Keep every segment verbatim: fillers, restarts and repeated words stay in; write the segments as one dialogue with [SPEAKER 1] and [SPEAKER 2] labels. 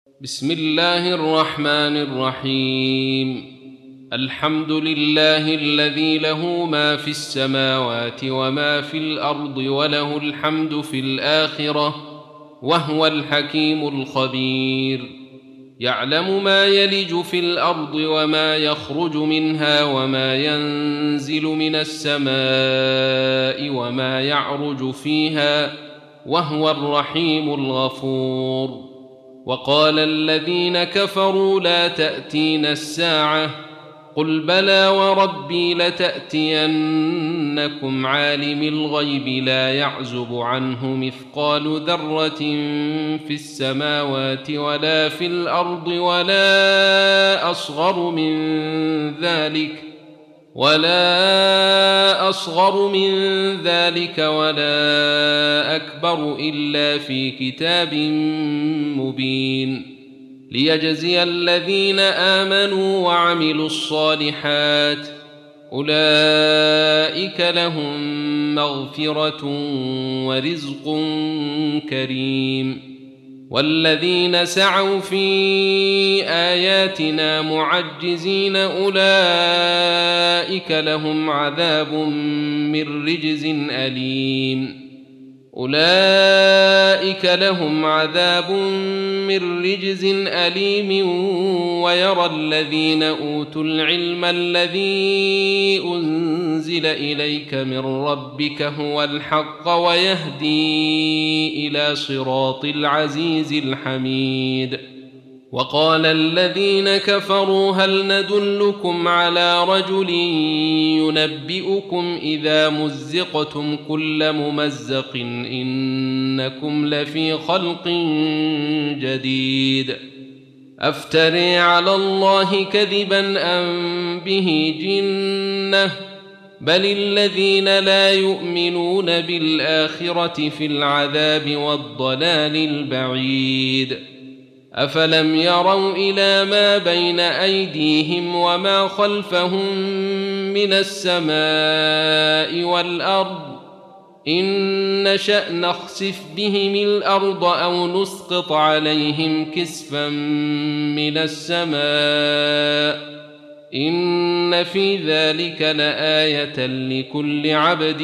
[SPEAKER 1] بسم الله الرحمن الرحيم. الحمد لله الذي له ما في السماوات وما في الأرض وله الحمد في الآخرة وهو الحكيم الخبير. يعلم ما يلج في الأرض وما يخرج منها وما ينزل من السماء وما يعرج فيها وهو الرحيم الغفور. وقال الذين كفروا لا تأتينا الساعة قل بلى وربي لتأتينكم عالم الغيب لا يعزب عنه مثقال ذرة في السماوات ولا في الأرض ولا أصغر من ذلك ولا أصغر من ذلك ولا أكبر إلا في كتاب مبين ليجزي الذين آمنوا وعملوا الصالحات أولئك لهم مغفرة ورزق كريم. والذين سعوا في آياتنا معجزين أولئك لهم عذاب من رجز أليم أولئك لهم عذاب من رجز أليم ويرى الذين أوتوا العلم الذي أنزل إليك من ربك هو الحق ويهدي إلى صراط العزيز الحميد. وقال الذين كفروا هل ندلكم على رجل ينبئكم إذا مزقتم كل ممزق إنكم لفي خلق جديد أفتري على الله كذبا أم به جنة بل الذين لا يؤمنون بالآخرة في العذاب والضلال البعيد. أفلم يروا إلى ما بين أيديهم وما خلفهم من السماء والأرض إن نشأ نخسف بهم الأرض أو نسقط عليهم كسفا من السماء إن في ذلك لآية لكل عبد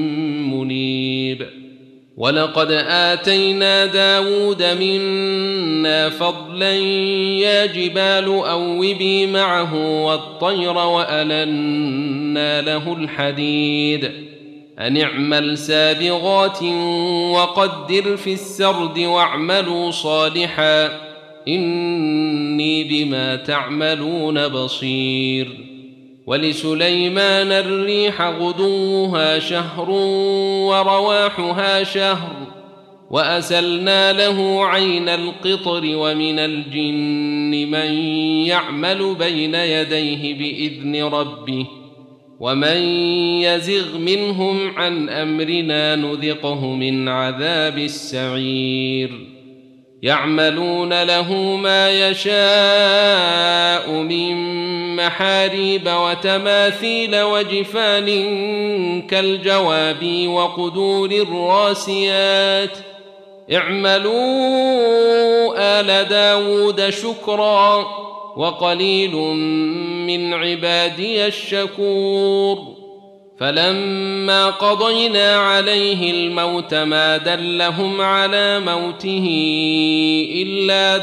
[SPEAKER 1] منيب. ولقد آتينا داود منا فضلا يا جبال أوبي معه والطير وألنا له الحديد أن اعمل سابغات وقدر في السرد واعملوا صالحا إني بما تعملون بصير. ولسليمان الريح غدوها شهر ورواحها شهر وأسلنا له عين القطر ومن الجن من يعمل بين يديه بإذن ربه ومن يزغ منهم عن أمرنا نذقه من عذاب السعير. يعملون له ما يشاء من محاريب وتماثيل وجفان كالجواب وقدور الراسيات اعملوا آل داود شكرا وقليل من عبادي الشكور. فلما قضينا عليه الموت ما دلهم على موته إلا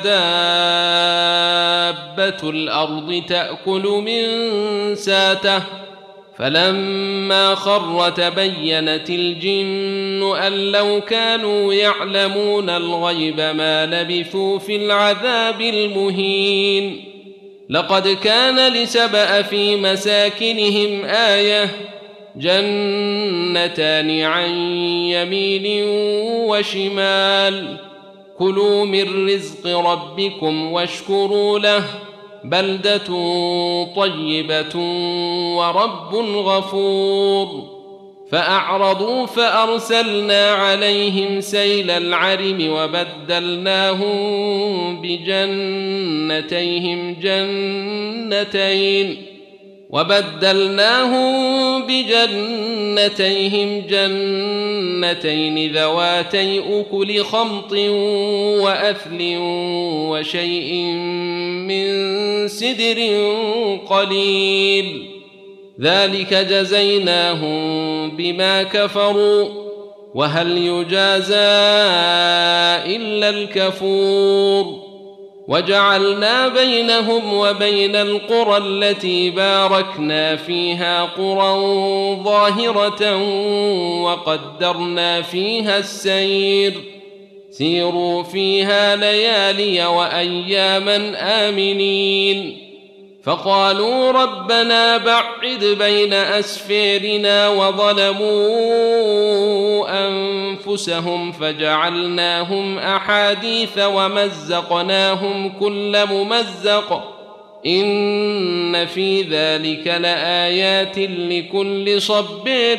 [SPEAKER 1] دابة الأرض تأكل من ساته فلما خر تبينت الجن أن لو كانوا يعلمون الغيب ما لبثوا في العذاب المهين. لقد كان لسبأ في مساكنهم آية جنتان عن يمين وشمال كلوا من رزق ربكم واشكروا له بلدة طيبة ورب غفور. فأعرضوا فأرسلنا عليهم سيل العرم وبدلناهم بجنتيهم جنتين وبدلناهم بجنتيهم جنتين ذواتي أكل خمط وأثل وشيء من سدر قليل ذلك جزيناهم بما كفروا وهل يجازى إلا الكفور وجعلنا بينهم وبين القرى التي باركنا فيها قرى ظاهرة وقدرنا فيها السير سيروا فيها ليالي وأياما آمنين فقالوا ربنا بعد بين أسفيرنا وظلموا أنفسهم فجعلناهم أحاديث ومزقناهم كل ممزق إن في ذلك لآيات لكل صبير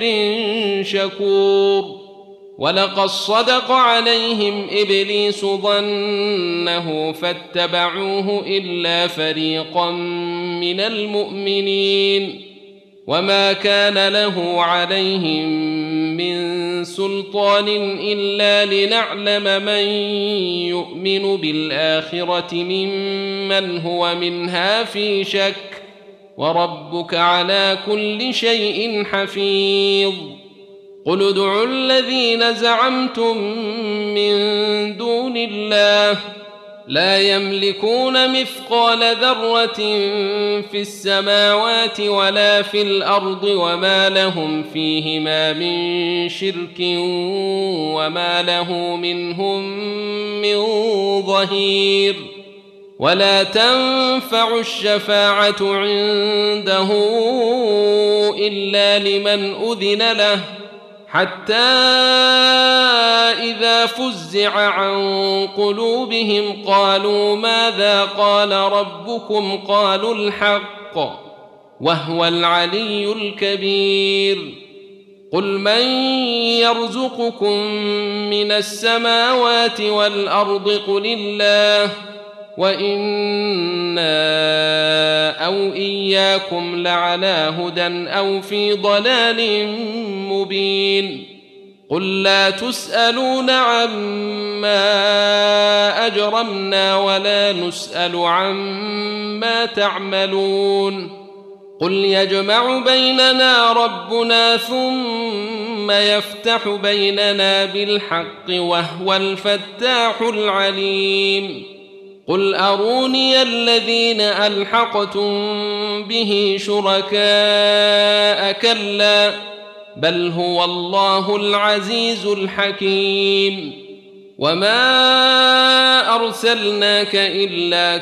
[SPEAKER 1] شكور ولقد صدق عليهم إبليس ظنه فاتبعوه إلا فريقا من المؤمنين وما كان له عليهم من سلطان إلا لنعلم من يؤمن بالآخرة ممن هو منها في شك وربك على كل شيء حفيظ قل ادعوا الذين زعمتم من دون الله لا يملكون مثقال ذرة في السماوات ولا في الأرض وما لهم فيهما من شرك وما له منهم من ظهير ولا تنفع الشفاعة عنده إلا لمن أذن له حتى إذا فزع عن قلوبهم قالوا ماذا قال ربكم قالوا الحق وهو العلي الكبير قل من يرزقكم من السماوات والأرض قل الله وإنا أو إياكم لعلى هدى أو في ضلال مبين قل لا تسألون عما أجرمنا ولا نسأل عما تعملون قل يجمع بيننا ربنا ثم يفتح بيننا بالحق وهو الفتاح العليم قل أروني الذين ألحقتم به شركاء كلا بل هو الله العزيز الحكيم وما أرسلناك إلا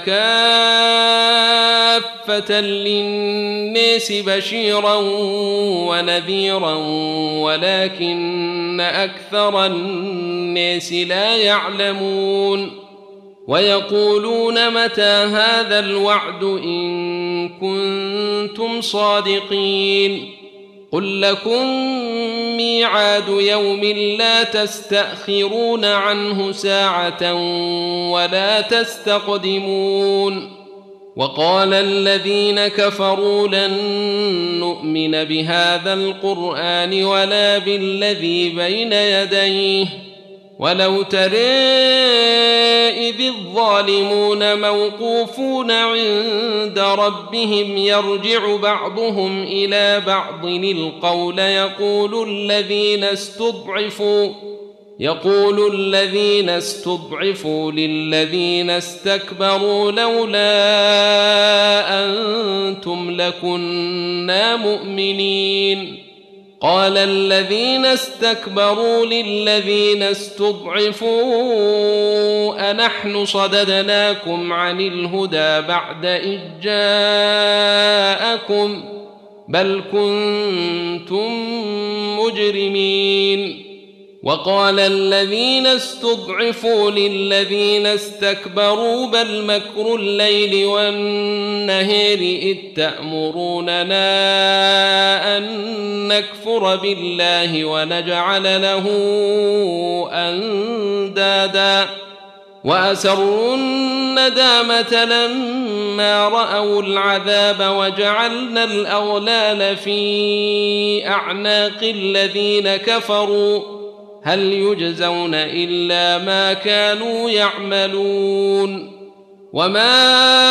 [SPEAKER 1] كافة للناس بشيرا ونذيرا ولكن أكثر الناس لا يعلمون ويقولون متى هذا الوعد إن كنتم صادقين قل لكم ميعاد يوم لا تستأخرون عنه ساعة ولا تستقدمون وقال الذين كفروا لن نؤمن بهذا القرآن ولا بالذي بين يديه ولو ترى إذ الظالمون موقوفون عند ربهم يرجع بعضهم إلى بعض القول يقول الذين استضعفوا يقول الذين استضعفوا للذين استكبروا لولا أنتم لكنا مؤمنين قال الذين استكبروا للذين استضعفوا أنحن صددناكم عن الهدى بعد إذ جاءكم بل كنتم مجرمين وقال الذين استضعفوا للذين استكبروا بل مكر الليل والنهار إذ تأمروننا أن نكفر بالله ونجعل له أندادا وأسروا الندامة لما رأوا العذاب وجعلنا الأغلال في أعناق الذين كفروا هل يجزون إلا ما كانوا يعملون وما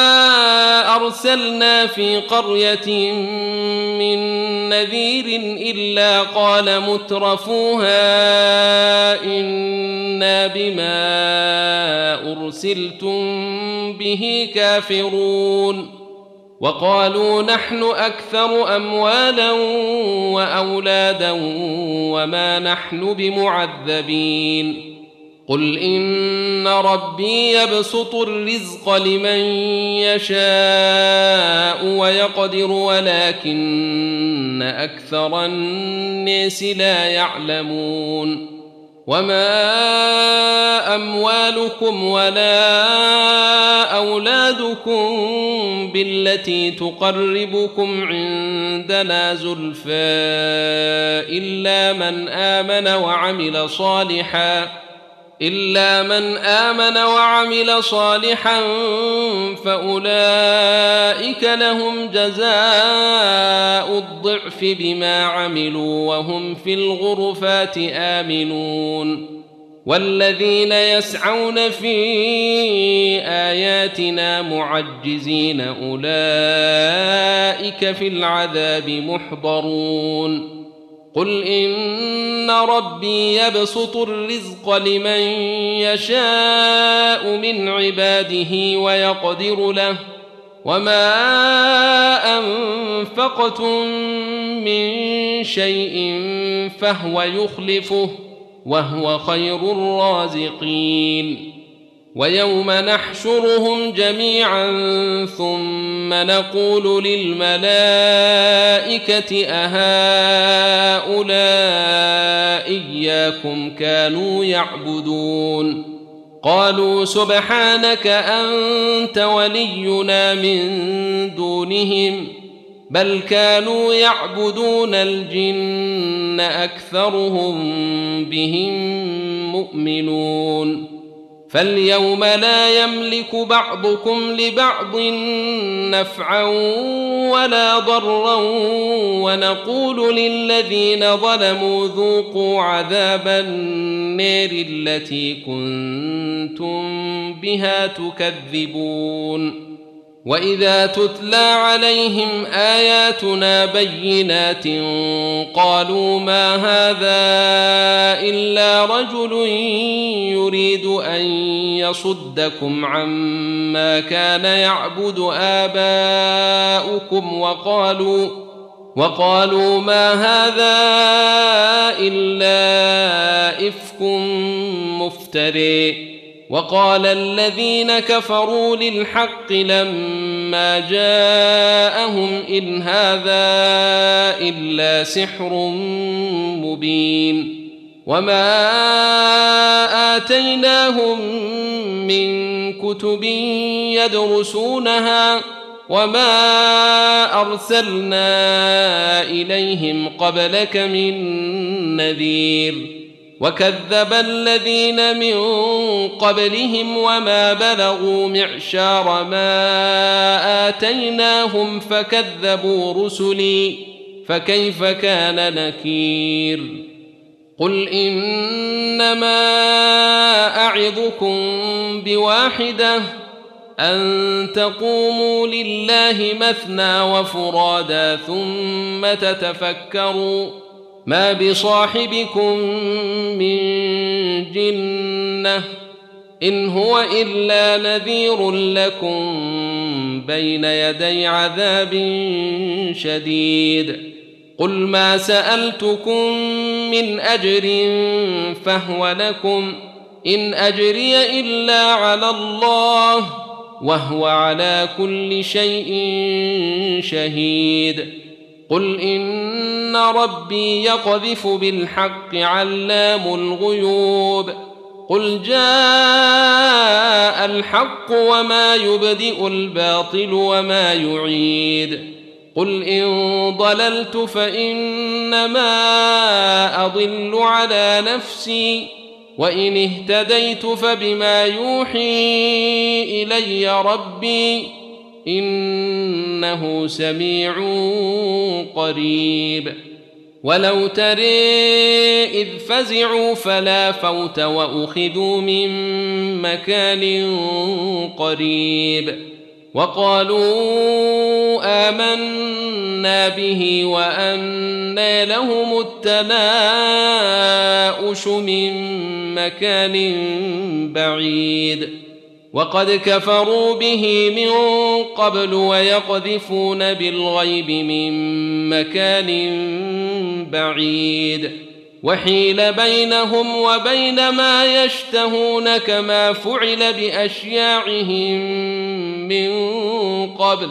[SPEAKER 1] أرسلنا في قرية من نذير إلا قال مترفوها إنا بما أرسلتم به كافرون وقالوا نحن أكثر أموالا وأولادا وما نحن بمعذبين قل إن ربي يبسط الرزق لمن يشاء ويقدر ولكن أكثر الناس لا يعلمون وما أموالكم ولا أولادكم بالتي تقربكم عندنا زلفى إلا من آمن وعمل صالحا إلا من آمن وعمل صالحا فأولئك لهم جزاء الضعف بما عملوا وهم في الغرفات آمنون والذين يسعون في آياتنا معجزين أولئك في العذاب محضرون قل إن ربي يبسط الرزق لمن يشاء من عباده ويقدر له وما أنفقتم من شيء فهو يخلفه وهو خير الرازقين ويوم نحشرهم جميعا ثم نقول للملائكة أهؤلاء إياكم كانوا يعبدون قالوا سبحانك أنت ولينا من دونهم بل كانوا يعبدون الجن أكثرهم بهم مؤمنون فاليوم لا يملك بعضكم لبعض نفعا ولا ضرا ونقول للذين ظلموا ذوقوا عذاب النار التي كنتم بها تكذبون وإذا تتلى عليهم آياتنا بينات قالوا ما هذا إلا رجل يريد أن يصدكم عما كان يعبد آباؤكم وقالوا وقالوا ما هذا إلا إفك مفتري وقال الذين كفروا للحق لما جاءهم إن هذا إلا سحر مبين وما آتيناهم من كتب يدرسونها وما أرسلنا إليهم قبلك من نذير وكذب الذين من قبلهم وما بلغوا معشار ما آتيناهم فكذبوا رسلي فكيف كان نكير قل إنما أعظكم بواحدة أن تقوموا لله مثنى وفرادا ثم تتفكروا ما بصاحبكم من جنة إن هو إلا نذير لكم بين يدي عذاب شديد قل ما سألتكم من أجر فهو لكم إن أجري إلا على الله وهو على كل شيء شهيد قل إن ربي يقذف بالحق علام الغيوب قل جاء الحق وما يبدئ الباطل وما يعيد قل إن ضللت فإنما أضل على نفسي وإن اهتديت فبما يوحي إلي ربي إنه سميع قريب. ولو ترى إذ فزعوا فلا فوت وأخذوا من مكان قريب وقالوا آمنا به وأنى لهم التناؤش من مكان بعيد وقد كفروا به من قبل ويقذفون بالغيب من مكان بعيد وحيل بينهم وبين ما يشتهون كما فعل بأشياعهم من قبل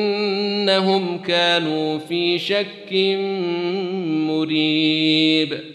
[SPEAKER 1] إنهم كانوا في شك مريب.